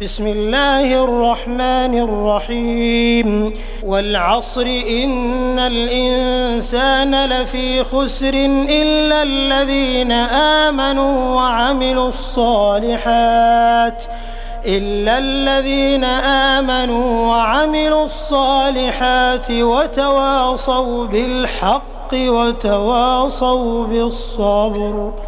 بسم الله الرحمن الرحيم والعصر إن الإنسان لفي خسر إلا الذين آمنوا وعملوا الصالحات وتواصوا بالحق وتواصوا بالصبر.